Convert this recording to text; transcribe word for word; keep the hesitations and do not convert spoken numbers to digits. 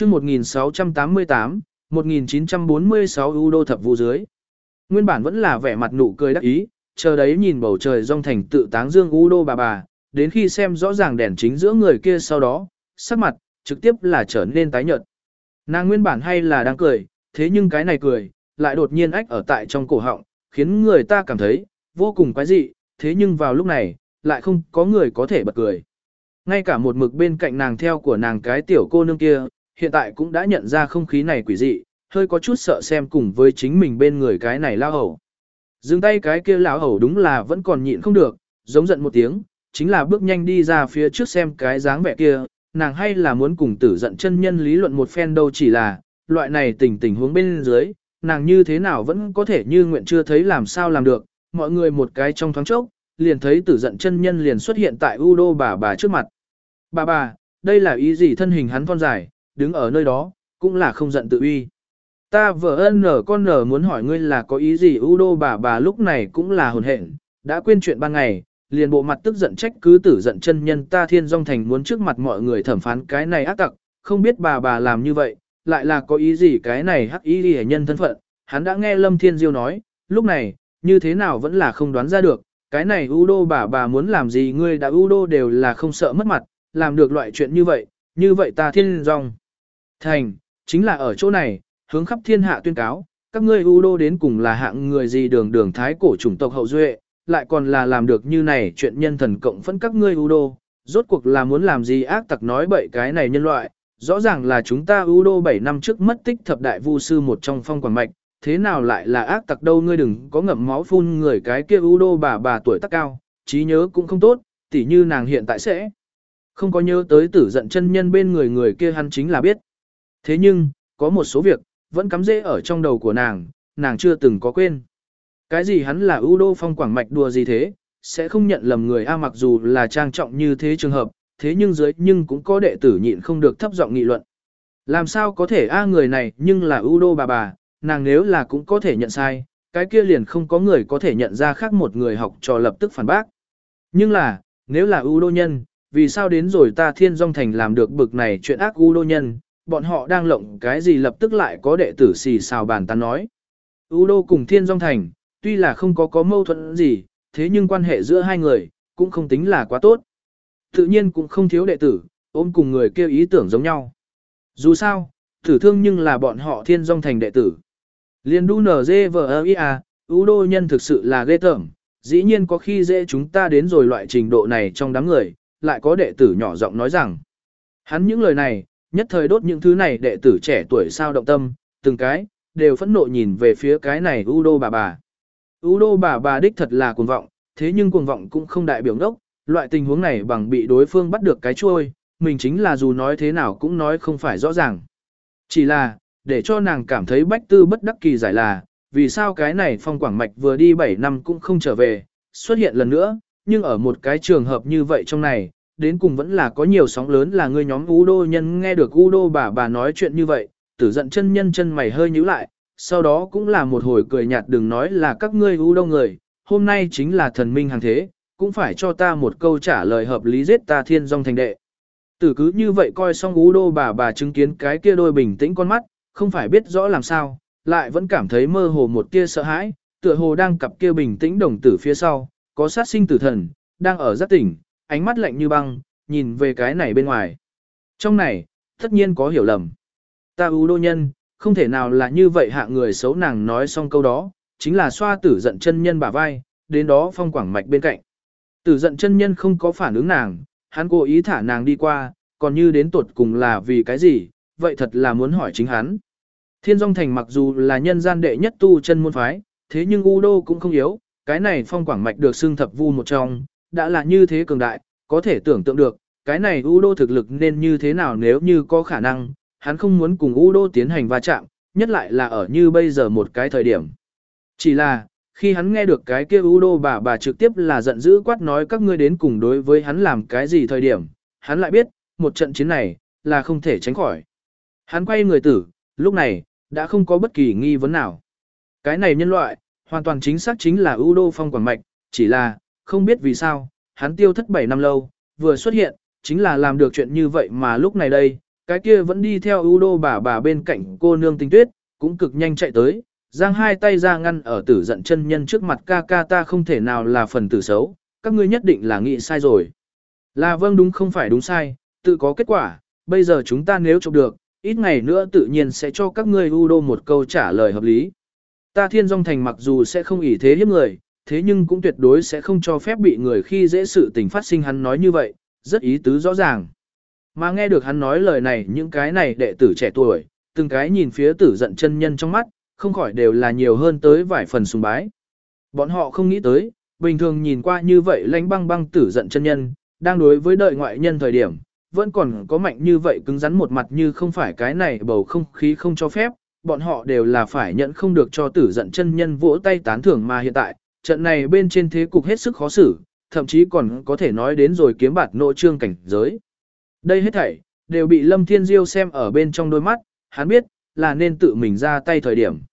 chương một nghìn sáu trăm tám mươi tám, một nghìn chín trăm bốn mươi sáu Udo thập vụ dưới. Nguyên bản vẫn là vẻ mặt nụ cười đắc ý, chờ đấy nhìn bầu trời rong thành tự táng dương Udo bà bà, đến khi xem rõ ràng đèn chính giữa người kia sau đó, sắc mặt, trực tiếp là trở nên tái nhợt. Nàng nguyên bản hay là đang cười, thế nhưng cái này cười, lại đột nhiên ách ở tại trong cổ họng, khiến người ta cảm thấy, vô cùng quái dị, thế nhưng vào lúc này, lại không có người có thể bật cười. Ngay cả một mực bên cạnh nàng theo của nàng cái tiểu cô nương kia, hiện tại cũng đã nhận ra không khí này quỷ dị, hơi có chút sợ xem cùng với chính mình bên người cái này lao hầu. Dừng tay cái kia lão hầu đúng là vẫn còn nhịn không được, giống giận một tiếng, chính là bước nhanh đi ra phía trước xem cái dáng vẻ kia, nàng hay là muốn cùng tử giận chân nhân lý luận một phen đâu, chỉ là, loại này tình tình huống bên dưới, nàng như thế nào vẫn có thể như nguyện chưa thấy làm sao làm được, mọi người một cái trong thoáng chốc, liền thấy tử giận chân nhân liền xuất hiện tại Udo bà bà trước mặt. Bà bà, đây là ý gì? Thân hình hắn thon dài, đứng ở nơi đó, cũng là không giận tự uy. Ta vợ ân nở con nở muốn hỏi ngươi là có ý gì? Udo bà bà lúc này cũng là hồn hện, đã quên chuyện ban ngày, liền bộ mặt tức giận trách cứ tử giận chân nhân ta Thiên Dung Thành muốn trước mặt mọi người thẩm phán cái này ác tặc, không biết bà bà làm như vậy, lại là có ý gì? Cái này hắc ý đi nhân thân phận, hắn đã nghe Lâm Thiên Diêu nói, lúc này, như thế nào vẫn là không đoán ra được, cái này Udo bà bà muốn làm gì? Ngươi đã Udo đều là không sợ mất mặt, làm được loại chuyện như vậy, như vậy ta Thiên Dung Thành, chính là ở chỗ này, hướng khắp thiên hạ tuyên cáo, các ngươi Udo đến cùng là hạng người gì, đường đường thái cổ chủng tộc hậu duệ, lại còn là làm được như này chuyện nhân thần cộng phẫn các ngươi Udo, rốt cuộc là muốn làm gì? Ác tặc nói bậy cái này nhân loại, rõ ràng là chúng ta Udo bảy năm trước mất tích thập đại vu sư một trong Phong Quảng Mạch, thế nào lại là ác tặc đâu? Ngươi đừng có ngậm máu phun người, cái kia Udo bà bà tuổi tác cao, trí nhớ cũng không tốt, tỉ như nàng hiện tại sẽ không có nhớ tới tử giận chân nhân bên người người kia, hắn chính là biết. Thế nhưng, có một số việc, vẫn cắm rễ ở trong đầu của nàng, nàng chưa từng có quên. Cái gì hắn là Udo Phong Quảng Mạch đùa gì thế, sẽ không nhận lầm người a. Mặc dù là trang trọng như thế trường hợp, thế nhưng dưới nhưng cũng có đệ tử nhịn không được thấp giọng nghị luận. Làm sao có thể a người này nhưng là Udo bà bà, nàng nếu là cũng có thể nhận sai, cái kia liền không có người có thể nhận ra khác một người học trò lập tức phản bác. Nhưng là, nếu là Udo nhân, vì sao đến rồi ta Thiên Dung Thành làm được bực này chuyện ác? Udo nhân, bọn họ đang lộng cái gì? Lập tức lại có đệ tử xì xào bàn tán nói. Udo cùng Thiên Dung Thành, tuy là không có có mâu thuẫn gì, thế nhưng quan hệ giữa hai người, cũng không tính là quá tốt. Tự nhiên cũng không thiếu đệ tử, ôm cùng người kêu ý tưởng giống nhau. Dù sao, tử thương nhưng là bọn họ Thiên Dung Thành đệ tử. Liên đu nở dê vờ ia, Udo nhân thực sự là ghê tởm, dĩ nhiên có khi dễ chúng ta đến rồi loại trình độ này trong đám người, lại có đệ tử nhỏ giọng nói rằng. Hắn những lời này, nhất thời đốt những thứ này đệ tử trẻ tuổi sao động tâm, từng cái, đều phẫn nộ nhìn về phía cái này Udo bà bà. Udo bà bà đích thật là cuồng vọng, thế nhưng cuồng vọng cũng không đại biểu đốc, loại tình huống này bằng bị đối phương bắt được cái chuôi, mình chính là dù nói thế nào cũng nói không phải rõ ràng. Chỉ là, để cho nàng cảm thấy bách tư bất đắc kỳ giải là, vì sao cái này Phong Quảng Mạch vừa đi bảy năm cũng không trở về, xuất hiện lần nữa, nhưng ở một cái trường hợp như vậy trong này, đến cùng vẫn là có nhiều sóng lớn. Là người nhóm Udo nhân nghe được Udo bà bà nói chuyện như vậy, tử giận chân nhân chân mày hơi nhíu lại, sau đó cũng là một hồi cười nhạt, đừng nói là các ngươi Udo người, hôm nay chính là thần minh hàng thế, cũng phải cho ta một câu trả lời hợp lý, giết ta Thiên Dung Thành đệ. Tử cứ như vậy coi xong Udo bà bà chứng kiến cái kia đôi bình tĩnh con mắt, không phải biết rõ làm sao, lại vẫn cảm thấy mơ hồ một tia sợ hãi, tựa hồ đang cặp kia bình tĩnh đồng tử phía sau, có sát sinh tử thần, đang ở giác tỉnh, ánh mắt lạnh như băng, nhìn về cái này bên ngoài. Trong này, tất nhiên có hiểu lầm. Ta Udo nhân, không thể nào là như vậy hạ người xấu. Nàng nói xong câu đó, chính là xoa tử giận chân nhân bả vai, đến đó Phong Quảng Mạch bên cạnh. Tử giận chân nhân không có phản ứng nàng, hắn cố ý thả nàng đi qua, còn như đến tuột cùng là vì cái gì, vậy thật là muốn hỏi chính hắn. Thiên Dung Thành mặc dù là nhân gian đệ nhất tu chân môn phái, thế nhưng Udo cũng không yếu, cái này Phong Quảng Mạch được xưng thập vu một trong, đã là như thế cường đại, có thể tưởng tượng được, cái này Udo thực lực nên như thế nào. Nếu như có khả năng, hắn không muốn cùng Udo tiến hành va chạm, nhất lại là ở như bây giờ một cái thời điểm. Chỉ là, khi hắn nghe được cái kia Udo bà bà trực tiếp là giận dữ quát nói các ngươi đến cùng đối với hắn làm cái gì thời điểm, hắn lại biết, một trận chiến này, là không thể tránh khỏi. Hắn quay người tử, lúc này, đã không có bất kỳ nghi vấn nào. Cái này nhân loại, hoàn toàn chính xác chính là Udo Phong Quảng Mạch, chỉ là, không biết vì sao, hắn tiêu thất bảy năm lâu, vừa xuất hiện, chính là làm được chuyện như vậy. Mà lúc này đây, Cái kia vẫn đi theo ưu đô bà bà bên cạnh cô nương Tinh Tuyết, cũng cực nhanh chạy tới, giang hai tay ra ngăn ở tử giận chân nhân trước mặt, ca ca ta không thể nào là phần tử xấu, các ngươi nhất định là nghĩ sai rồi. Là vâng đúng không phải đúng sai, tự có kết quả, bây giờ chúng ta nếu chụp được, ít ngày nữa tự nhiên sẽ cho các ngươi ưu đô một câu trả lời hợp lý. Ta Thiên Dung Thành mặc dù sẽ không ỷ thế hiếp người, thế nhưng cũng tuyệt đối sẽ không cho phép bị người khi dễ sự tình phát sinh, hắn nói như vậy, rất ý tứ rõ ràng. Mà nghe được hắn nói lời này, những cái này đệ tử trẻ tuổi, từng cái nhìn phía tử giận chân nhân trong mắt, không khỏi đều là nhiều hơn tới vài phần sùng bái. Bọn họ không nghĩ tới, bình thường nhìn qua như vậy lãnh băng băng tử giận chân nhân, đang đối với đợi ngoại nhân thời điểm, vẫn còn có mạnh như vậy cứng rắn một mặt, như không phải cái này bầu không khí không cho phép, bọn họ đều là phải nhận không được cho tử giận chân nhân vỗ tay tán thưởng, mà hiện tại, trận này bên trên thế cục hết sức khó xử, thậm chí còn có thể nói đến rồi kiếm bạt nội trương cảnh giới. Đây hết thảy, đều bị Lâm Thiên Diêu xem ở bên trong đôi mắt, hắn biết, là nên tự mình ra tay thời điểm.